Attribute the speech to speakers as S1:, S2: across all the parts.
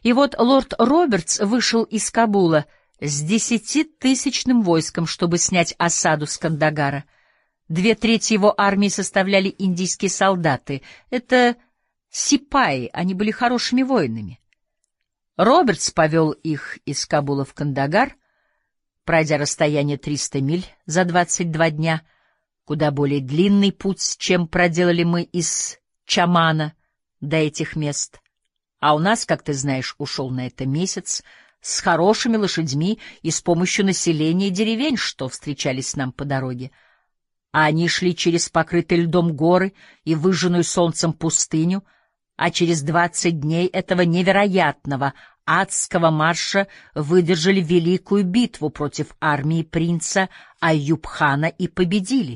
S1: И вот лорд Робертс вышел из Кабула с 10-тысячным войском, чтобы снять осаду с Кандагара. 2/3 его армии составляли индийские солдаты. Это сипаи, они были хорошими воинами. Робертс повел их из Кабула в Кандагар, пройдя расстояние 300 миль за 22 дня, куда более длинный путь, чем проделали мы из Чамана до этих мест. А у нас, как ты знаешь, ушел на это месяц, с хорошими лошадьми и с помощью населения деревень, что встречались нам по дороге. А они шли через покрытые льдом горы и выжженную солнцем пустыню, а через 20 дней этого невероятного адского марша выдержали великую битву против армии принца Айюб-хана и победили.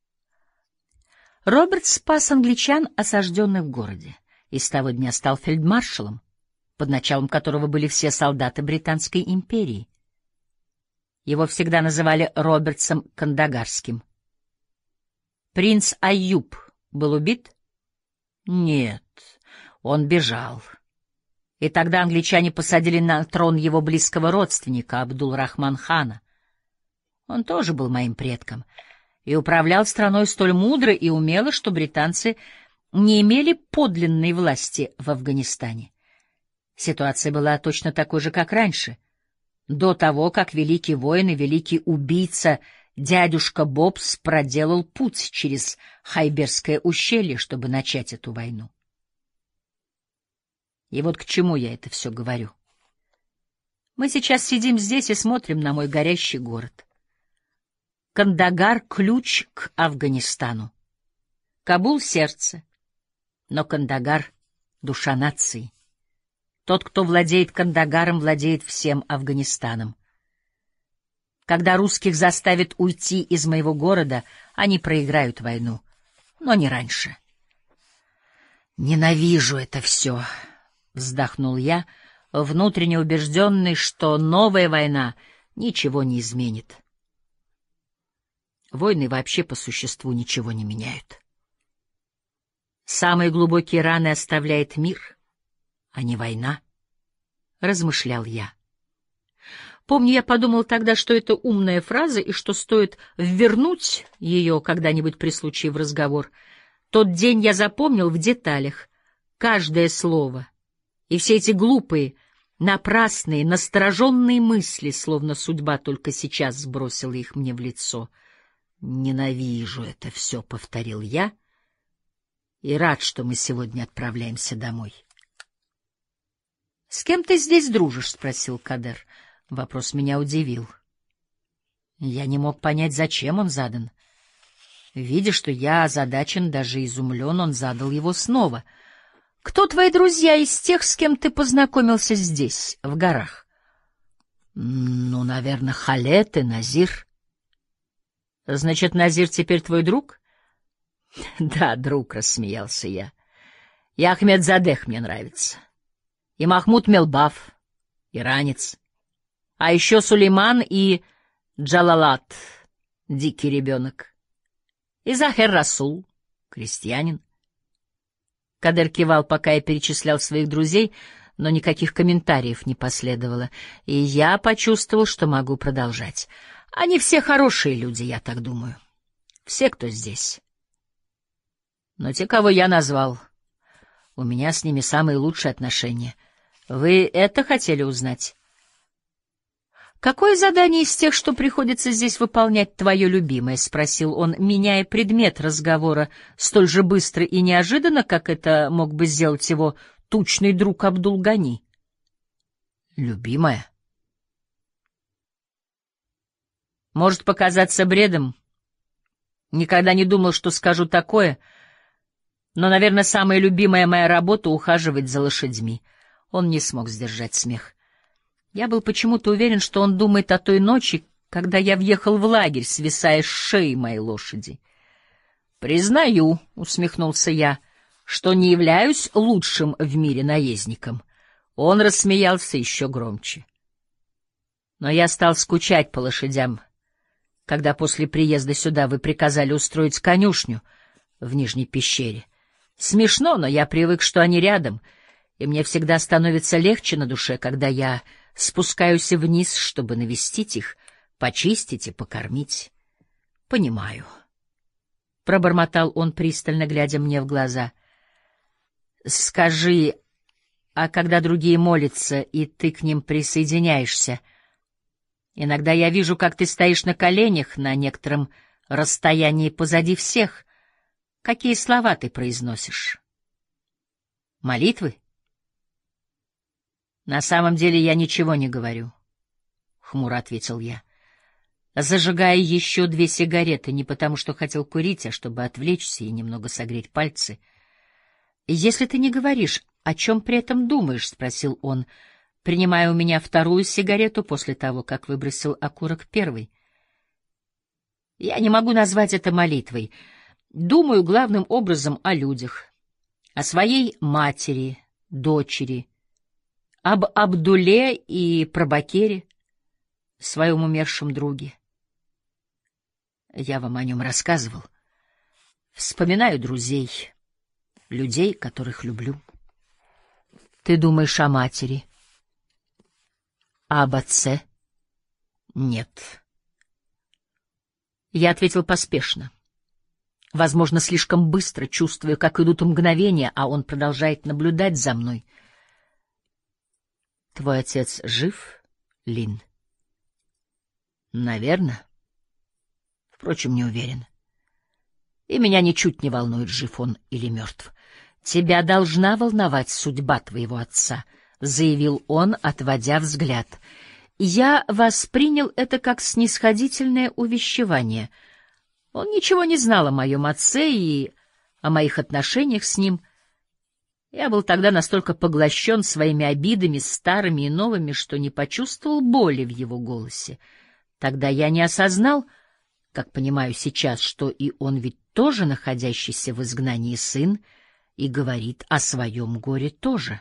S1: Роберт спас англичан, осажденных в городе, и с того дня стал фельдмаршалом, под началом которого были все солдаты Британской империи. Его всегда называли Робертсом Кандагарским. Принц Айюб был убит? Нет, он бежал. И тогда англичане посадили на трон его близкого родственника Абдул-Рахман-хана. Он тоже был моим предком и управлял страной столь мудро и умело, что британцы не имели подлинной власти в Афганистане. Ситуация была точно такой же, как раньше, до того, как великий воин и великий убийца дядюшка Бобс проделал путь через Хайберское ущелье, чтобы начать эту войну. И вот к чему я это все говорю. Мы сейчас сидим здесь и смотрим на мой горящий город. Кандагар — ключ к Афганистану. Кабул — сердце, но Кандагар — душа нации. Тот, кто владеет Кандагаром, владеет всем Афганистаном. Когда русских заставят уйти из моего города, они проиграют войну, но не раньше. «Ненавижу это все», — вздохнул я, внутренне убежденный, что новая война ничего не изменит. Войны вообще по существу ничего не меняют. Самые глубокие раны оставляет мир, а не война, — размышлял я. Помню, я подумал тогда, что это умная фраза и что стоит ввернуть ее когда-нибудь при случае в разговор. Тот день я запомнил в деталях, каждое слово, и все эти глупые, напрасные, настороженные мысли, словно судьба только сейчас сбросила их мне в лицо. «Ненавижу это все», — повторил я, и рад, что мы сегодня отправляемся домой. — С кем ты здесь дружишь? — спросил Кадер. Вопрос меня удивил. Я не мог понять, зачем он задан. Видя, что я озадачен, даже изумлен, он задал его снова. — Кто твои друзья из тех, с кем ты познакомился здесь, в горах? — Ну, наверное, Халет и Назир. — Значит, Назир теперь твой друг? — Да, друг, — рассмеялся я. — И Ахмед Задех мне нравится. И Махмуд Мелбаф, иранец. А еще Сулейман и Джалалат, дикий ребенок. И Захер Расул, крестьянин. Кадер кивал, пока я перечислял своих друзей, но никаких комментариев не последовало, и я почувствовал, что могу продолжать. Они все хорошие люди, я так думаю. Все, кто здесь. Но те, кого я назвал, у меня с ними самые лучшие отношения. Вы это хотели узнать? «Какое задание из тех, что приходится здесь выполнять, твое любимое?» — спросил он, меняя предмет разговора столь же быстро и неожиданно, как это мог бы сделать его тучный друг Абдул-Гани. «Любимое?» Может показаться бредом. Никогда не думал, что скажу такое, но, наверное, самая любимая моя работа — ухаживать за лошадьми. Он не смог сдержать смех. Я был почему-то уверен, что он думает о той ночи, когда я въехал в лагерь, свисая с шеи моей лошади. «Признаю», — усмехнулся я, — «что не являюсь лучшим в мире наездником». Он рассмеялся еще громче. Но я стал скучать по лошадям, когда после приезда сюда вы приказали устроить конюшню в Нижней пещере. Смешно, но я привык, что они рядом, и мне всегда становится легче на душе, когда я спускаюсь вниз, чтобы навестить их, почистить и покормить. — Понимаю. — пробормотал он, пристально глядя мне в глаза. — Скажи, а когда другие молятся, и ты к ним присоединяешься, иногда я вижу, как ты стоишь на коленях на некотором расстоянии позади всех. Какие слова ты произносишь? Молитвы? — На самом деле я ничего не говорю, — хмуро ответил я, зажигая еще 2 сигареты, не потому что хотел курить, а чтобы отвлечься и немного согреть пальцы. — Если ты не говоришь, о чем при этом думаешь? — спросил он, принимая у меня 2-ю сигарету после того, как выбросил окурок 1-й. — Я не могу назвать это молитвой. Думаю главным образом о людях, о своей матери, дочери, об Абдуле и Прабакере, своем умершем друге. Я вам о нем рассказывал. Вспоминаю друзей, людей, которых люблю. Ты думаешь о матери? А об отце? Нет. Я ответил поспешно. Возможно, слишком быстро, чувствуя, как идут мгновения, а он продолжает наблюдать за мной. Твой отец жив, Лин? Наверное. Впрочем, не уверен. И меня ничуть не волнует, жив он или мертв. Тебя должна волновать судьба твоего отца, — заявил он, отводя взгляд. Я воспринял это как снисходительное увещевание. Он ничего не знал о моем отце и о моих отношениях с ним. Я был тогда настолько поглощен своими обидами, старыми и новыми, что не почувствовал боли в его голосе. Тогда я не осознал, как понимаю сейчас, что и он ведь тоже находящийся в изгнании сын и говорит о своем горе тоже.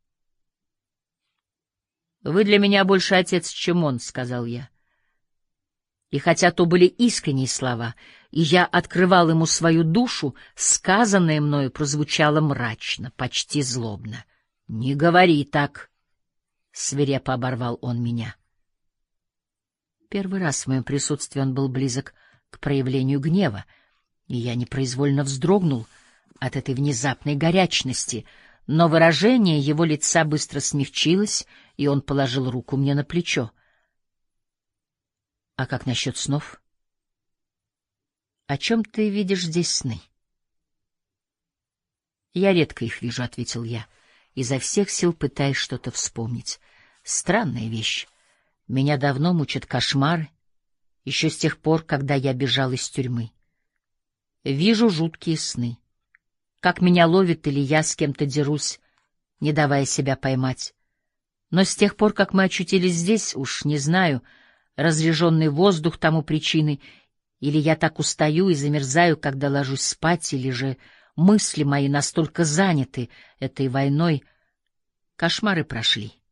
S1: «Вы для меня больше отец, чем он», — сказал я. И хотя то были искренние слова, и я открывал ему свою душу, сказанное мною прозвучало мрачно, почти злобно. «Не говори так», — свирепо оборвал он меня. Первый раз в моем присутствии он был близок к проявлению гнева, и я непроизвольно вздрогнул от этой внезапной горячности, но выражение его лица быстро смягчилось, и он положил руку мне на плечо. — А как насчет снов? — О чем ты видишь здесь сны? — Я редко их вижу, — ответил я, изо всех сил пытаясь что-то вспомнить. Странная вещь. Меня давно мучат кошмары, еще с тех пор, когда я бежал из тюрьмы. Вижу жуткие сны. Как меня ловит или я с кем-то дерусь, не давая себя поймать. Но с тех пор, как мы очутились здесь, уж не знаю, разреженный воздух тому причины, или я так устаю и замерзаю, когда ложусь спать, или же мысли мои настолько заняты этой войной, кошмары прошли.